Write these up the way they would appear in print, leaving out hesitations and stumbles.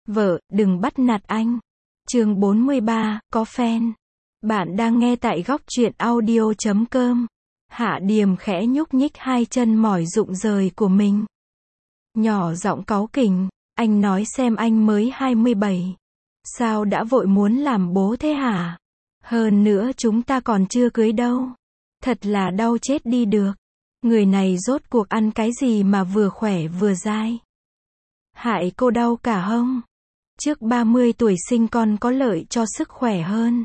Vợ, đừng bắt nạt anh. Chương 43, có fan. Bạn đang nghe tại góc truyện audio.com. Hạ Điềm khẽ nhúc nhích hai chân mỏi rụng rời của mình. Nhỏ giọng cáu kỉnh, anh nói xem anh mới 27. Sao đã vội muốn làm bố thế hả? Hơn nữa chúng ta còn chưa cưới đâu. Thật là đau chết đi được. Người này rốt cuộc ăn cái gì mà vừa khỏe vừa dai. Hại cô đau cả hông. Trước 30 tuổi sinh con có lợi cho sức khỏe hơn.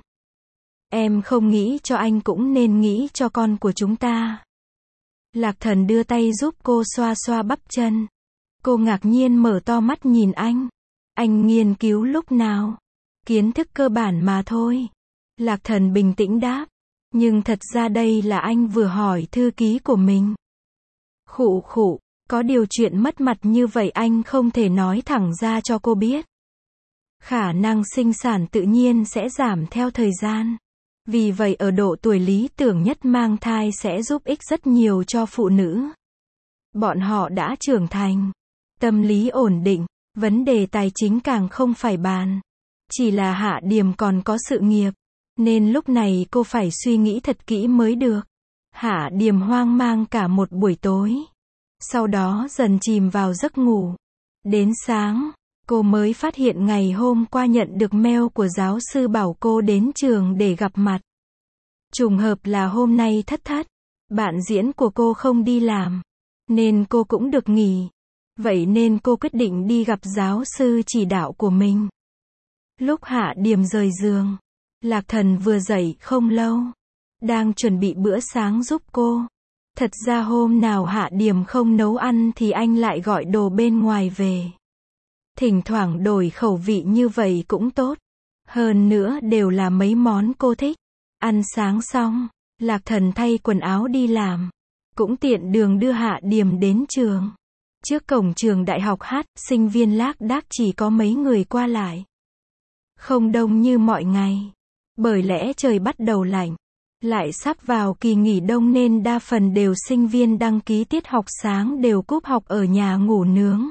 Em không nghĩ cho anh cũng nên nghĩ cho con của chúng ta. Lạc Thần đưa tay giúp cô xoa xoa bắp chân. Cô ngạc nhiên mở to mắt nhìn anh. Anh nghiên cứu lúc nào? Kiến thức cơ bản mà thôi. Lạc Thần bình tĩnh đáp. Nhưng thật ra đây là anh vừa hỏi thư ký của mình. Khụ khụ, có điều chuyện mất mặt như vậy anh không thể nói thẳng ra cho cô biết. Khả năng sinh sản tự nhiên sẽ giảm theo thời gian. Vì vậy ở độ tuổi lý tưởng nhất mang thai sẽ giúp ích rất nhiều cho phụ nữ. Bọn họ đã trưởng thành, tâm lý ổn định, vấn đề tài chính càng không phải bàn. Chỉ là Hạ Điềm còn có sự nghiệp, nên lúc này cô phải suy nghĩ thật kỹ mới được. Hạ Điềm hoang mang cả một buổi tối. Sau đó dần chìm vào giấc ngủ. Đến sáng, cô mới phát hiện ngày hôm qua nhận được mail của giáo sư bảo cô đến trường để gặp mặt. Trùng hợp là hôm nay thất, bạn diễn của cô không đi làm, nên cô cũng được nghỉ. Vậy nên cô quyết định đi gặp giáo sư chỉ đạo của mình. Lúc Hạ Điềm rời giường, Lạc Thần vừa dậy không lâu, đang chuẩn bị bữa sáng giúp cô. Thật ra hôm nào Hạ Điềm không nấu ăn thì anh lại gọi đồ bên ngoài về. Thỉnh thoảng đổi khẩu vị như vậy cũng tốt. Hơn nữa đều là mấy món cô thích. Ăn sáng xong, Lạc Thần thay quần áo đi làm. Cũng tiện đường đưa Hạ Điềm đến trường. Trước cổng trường đại học Hát, sinh viên lác đác chỉ có mấy người qua lại. Không đông như mọi ngày. Bởi lẽ trời bắt đầu lạnh. Lại sắp vào kỳ nghỉ đông nên đa phần đều sinh viên đăng ký tiết học sáng đều cúp học ở nhà ngủ nướng.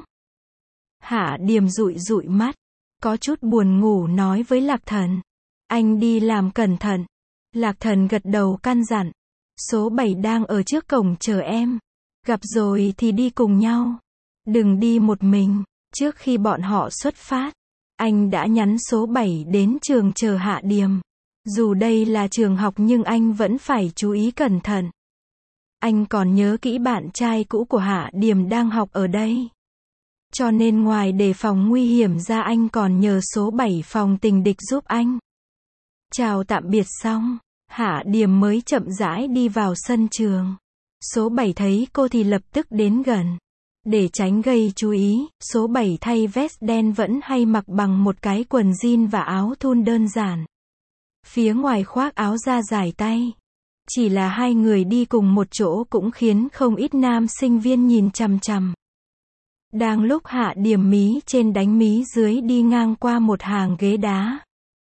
Hạ Điềm dụi dụi mắt, có chút buồn ngủ nói với Lạc Thần. Anh đi làm cẩn thận. Lạc Thần gật đầu căn dặn. Số 7 đang ở trước cổng chờ em. Gặp rồi thì đi cùng nhau. Đừng đi một mình. Trước khi bọn họ xuất phát, anh đã nhắn số 7 đến trường chờ Hạ Điềm. Dù đây là trường học nhưng anh vẫn phải chú ý cẩn thận. Anh còn nhớ kỹ bạn trai cũ của Hạ Điềm đang học ở đây. Cho nên ngoài đề phòng nguy hiểm ra anh còn nhờ số 7 phòng tình địch giúp anh. Chào tạm biệt xong, Hạ Điềm mới chậm rãi đi vào sân trường. Số 7 thấy cô thì lập tức đến gần. Để tránh gây chú ý, số 7 thay vest đen vẫn hay mặc bằng một cái quần jean và áo thun đơn giản. Phía ngoài khoác áo da dài tay. Chỉ là hai người đi cùng một chỗ cũng khiến không ít nam sinh viên nhìn chằm chằm. Đang lúc Hạ Điềm mí trên đánh mí dưới đi ngang qua một hàng ghế đá.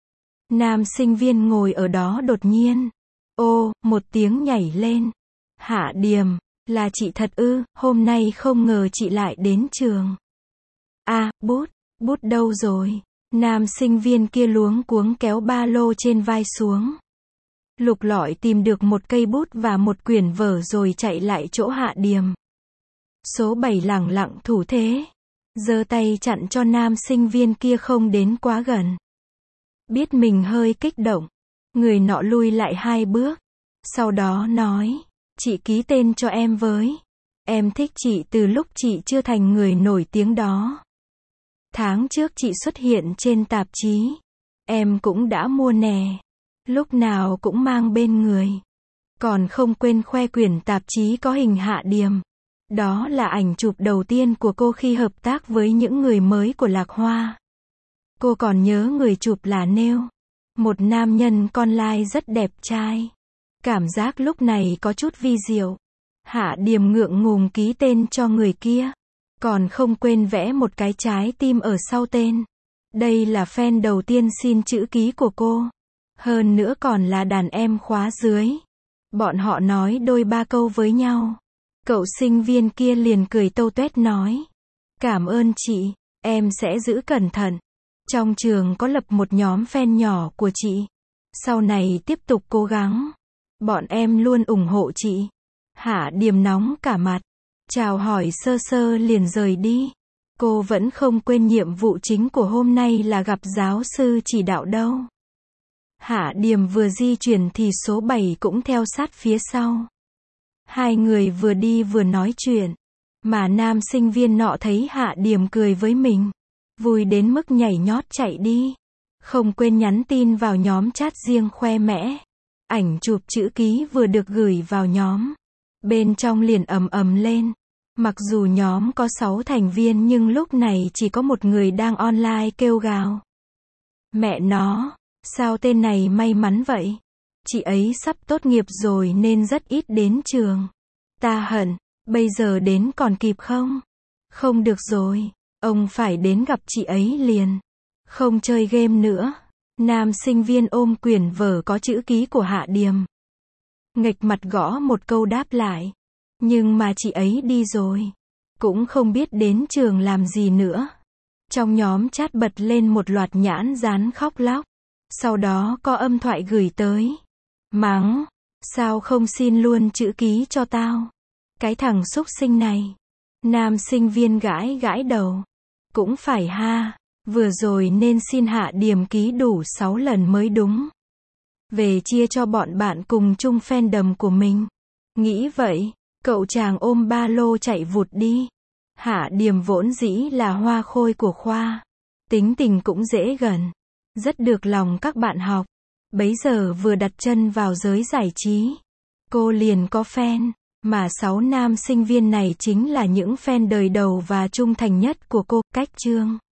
Nam sinh viên ngồi ở đó đột nhiên. Ô, một tiếng nhảy lên. Hạ Điềm, là chị thật ư, hôm nay không ngờ chị lại đến trường. À, bút đâu rồi? Nam sinh viên kia luống cuống kéo ba lô trên vai xuống. Lục lọi tìm được một cây bút và một quyển vở rồi chạy lại chỗ Hạ Điềm. Số 7 lẳng lặng thủ thế. Giơ tay chặn cho nam sinh viên kia không đến quá gần. Biết mình hơi kích động. Người nọ lui lại 2 bước. Sau đó nói. Chị ký tên cho em với. Em thích chị từ lúc chị chưa thành người nổi tiếng đó. Tháng trước chị xuất hiện trên tạp chí. Em cũng đã mua nè. Lúc nào cũng mang bên người. Còn không quên khoe quyển tạp chí có hình Hạ Điềm. Đó là ảnh chụp đầu tiên của cô khi hợp tác với những người mới của Lạc Hoa. Cô còn nhớ người chụp là Nêu. Một nam nhân con lai rất đẹp trai. Cảm giác lúc này có chút vi diệu. Hạ Điềm ngượng ngùng ký tên cho người kia. Còn không quên vẽ một cái trái tim ở sau tên. Đây là fan đầu tiên xin chữ ký của cô. Hơn nữa còn là đàn em khóa dưới. Bọn họ nói đôi ba câu với nhau. Cậu sinh viên kia liền cười tâu tuét nói. Cảm ơn chị, em sẽ giữ cẩn thận. Trong trường có lập một nhóm fan nhỏ của chị. Sau này tiếp tục cố gắng. Bọn em luôn ủng hộ chị. Hạ Điềm nóng cả mặt. Chào hỏi sơ sơ liền rời đi. Cô vẫn không quên nhiệm vụ chính của hôm nay là gặp giáo sư chỉ đạo đâu. Hạ Điềm vừa di chuyển thì số 7 cũng theo sát phía sau. Hai người vừa đi vừa nói chuyện. Mà nam sinh viên nọ thấy Hạ Điềm cười với mình. Vui đến mức nhảy nhót chạy đi. Không quên nhắn tin vào nhóm chat riêng khoe mẽ. Ảnh chụp chữ ký vừa được gửi vào nhóm. Bên trong liền ầm ầm lên. Mặc dù nhóm có 6 thành viên nhưng lúc này chỉ có một người đang online kêu gào. Mẹ nó, sao tên này may mắn vậy? Chị ấy sắp tốt nghiệp rồi nên rất ít đến trường. Ta hận, bây giờ đến còn kịp không? Không được rồi, ông phải đến gặp chị ấy liền. Không chơi game nữa. Nam sinh viên ôm quyển vở có chữ ký của Hạ Điềm. Nghệch mặt gõ một câu đáp lại. Nhưng mà chị ấy đi rồi. Cũng không biết đến trường làm gì nữa. Trong nhóm chat bật lên một loạt nhãn dán khóc lóc. Sau đó có âm thoại gửi tới. Mắng, sao không xin luôn chữ ký cho tao? Cái thằng xúc sinh này. Nam sinh viên gãi gãi đầu. Cũng phải ha, vừa rồi nên xin Hạ Điềm ký đủ 6 lần mới đúng. Về chia cho bọn bạn cùng chung fandom của mình. Nghĩ vậy, cậu chàng ôm ba lô chạy vụt đi. Hạ Điềm vốn dĩ là hoa khôi của khoa. Tính tình cũng dễ gần. Rất được lòng các bạn học. Bấy giờ vừa đặt chân vào giới giải trí. Cô liền có fan. Mà 6 nam sinh viên này chính là những fan đời đầu và trung thành nhất của cô. Cách chương